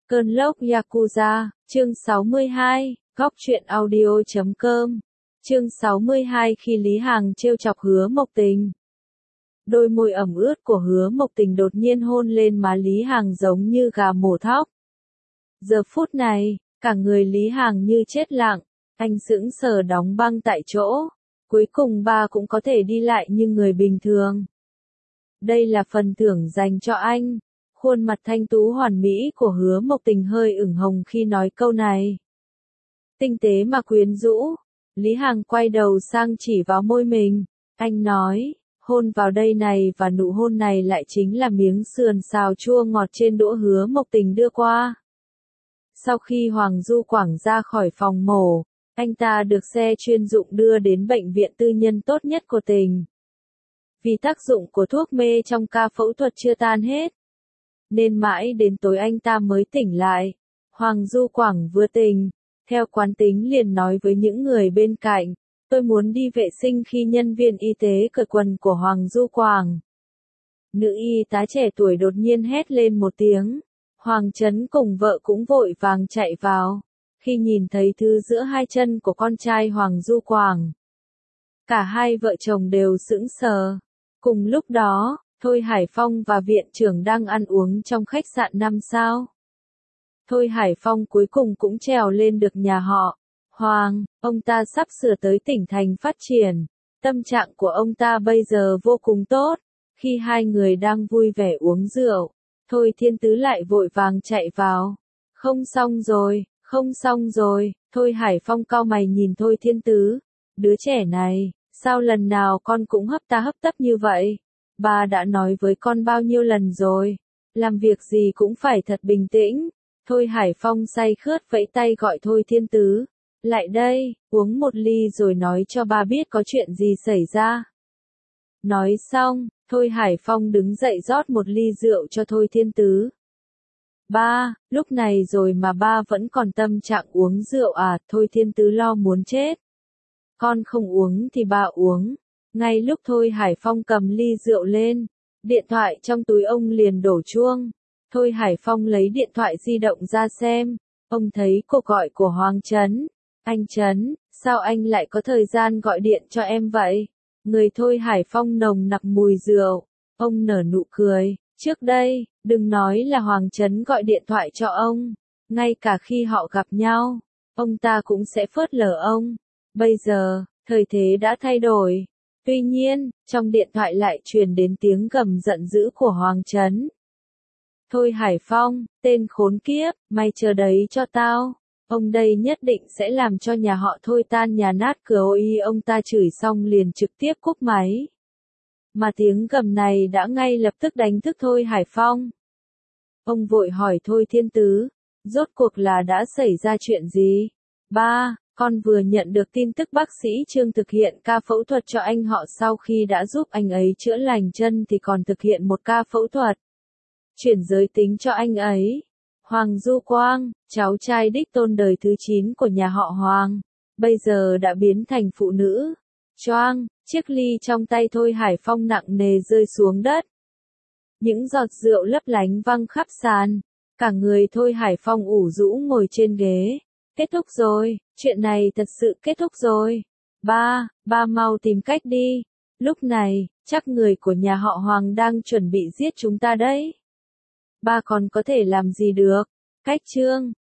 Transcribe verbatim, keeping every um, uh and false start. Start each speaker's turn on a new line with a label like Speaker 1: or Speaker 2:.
Speaker 1: Cơn lốc Yakuza, chương sáu mươi hai, góc truyện audio chấm com. Chương sáu mươi hai khi Lý Hằng trêu chọc Hứa Mộc Tình. Đôi môi ẩm ướt của Hứa Mộc Tình đột nhiên hôn lên má Lý Hằng giống như gà mổ thóc. Giờ phút này, cả người Lý Hằng như chết lặng, anh sững sờ đóng băng tại chỗ. Cuối cùng ba cũng có thể đi lại như người bình thường. Đây là phần thưởng dành cho anh. Khuôn mặt thanh tú hoàn mỹ của Hứa Mộc Tình hơi ửng hồng khi nói câu này. Tinh tế mà quyến rũ, Lý Hằng quay đầu sang chỉ vào môi mình, anh nói, hôn vào đây này, và nụ hôn này lại chính là miếng sườn xào chua ngọt trên đũa Hứa Mộc Tình đưa qua. Sau khi Hoàng Du Quảng ra khỏi phòng mổ, anh ta được xe chuyên dụng đưa đến bệnh viện tư nhân tốt nhất của tỉnh. Vì tác dụng của thuốc mê trong ca phẫu thuật chưa tan hết, nên mãi đến tối anh ta mới tỉnh lại. Hoàng Du Quảng vừa tỉnh, theo quán tính liền nói với những người bên cạnh, tôi muốn đi vệ sinh khi nhân viên y tế cởi quần của Hoàng Du Quảng. Nữ y tá trẻ tuổi đột nhiên hét lên một tiếng, Hoàng Trấn cùng vợ cũng vội vàng chạy vào, khi nhìn thấy thứ giữa hai chân của con trai Hoàng Du Quảng. Cả hai vợ chồng đều sững sờ. Cùng lúc đó, Thôi Hải Phong và viện trưởng đang ăn uống trong khách sạn năm sao. Thôi Hải Phong cuối cùng cũng trèo lên được nhà họ Hoàng, ông ta sắp sửa tới tỉnh thành phát triển. Tâm trạng của ông ta bây giờ vô cùng tốt. Khi hai người đang vui vẻ uống rượu, Thôi Thiên Tứ lại vội vàng chạy vào. Không xong rồi, không xong rồi. Thôi Hải Phong cau mày nhìn Thôi Thiên Tứ. Đứa trẻ này, sao lần nào con cũng hấp ta hấp tấp như vậy? Ba đã nói với con bao nhiêu lần rồi, làm việc gì cũng phải thật bình tĩnh. Thôi Hải Phong say khướt vẫy tay gọi Thôi Thiên Tứ, lại đây, uống một ly rồi nói cho ba biết có chuyện gì xảy ra. Nói xong, Thôi Hải Phong đứng dậy rót một ly rượu cho Thôi Thiên Tứ. Ba, lúc này rồi mà ba vẫn còn tâm trạng uống rượu à? Thôi Thiên Tứ lo muốn chết. Con không uống thì ba uống. Ngay lúc Thôi Hải Phong cầm ly rượu lên, điện thoại trong túi ông liền đổ chuông. Thôi Hải Phong lấy điện thoại di động ra xem, ông thấy cuộc gọi của Hoàng Trấn. Anh Trấn, sao anh lại có thời gian gọi điện cho em vậy? Người Thôi Hải Phong nồng nặc mùi rượu, ông nở nụ cười. Trước đây, đừng nói là Hoàng Trấn gọi điện thoại cho ông, ngay cả khi họ gặp nhau, ông ta cũng sẽ phớt lờ ông. Bây giờ, thời thế đã thay đổi. Tuy nhiên, trong điện thoại lại truyền đến tiếng gầm giận dữ của Hoàng Trấn. Thôi Hải Phong, tên khốn kiếp, mày chờ đấy cho tao. Ông đây nhất định sẽ làm cho nhà họ Thôi tan nhà nát cửa ôi. Ông ta chửi xong liền trực tiếp cúp máy. Mà tiếng gầm này đã ngay lập tức đánh thức Thôi Hải Phong. Ông vội hỏi Thôi Thiên Tứ, rốt cuộc là đã xảy ra chuyện gì? Ba, con vừa nhận được tin tức bác sĩ Trương thực hiện ca phẫu thuật cho anh họ, sau khi đã giúp anh ấy chữa lành chân thì còn thực hiện một ca phẫu thuật chuyển giới tính cho anh ấy. Hoàng Du Quang, cháu trai đích tôn đời thứ chín của nhà họ Hoàng, bây giờ đã biến thành phụ nữ. Choang, chiếc ly trong tay Thôi Hải Phong nặng nề rơi xuống đất. Những giọt rượu lấp lánh văng khắp sàn. Cả người Thôi Hải Phong ủ rũ ngồi trên ghế. Kết thúc rồi, chuyện này thật sự kết thúc rồi. Ba, ba mau tìm cách đi. Lúc này, chắc người của nhà họ Hoàng đang chuẩn bị giết chúng ta đấy. Ba còn có thể làm gì được? Cách chương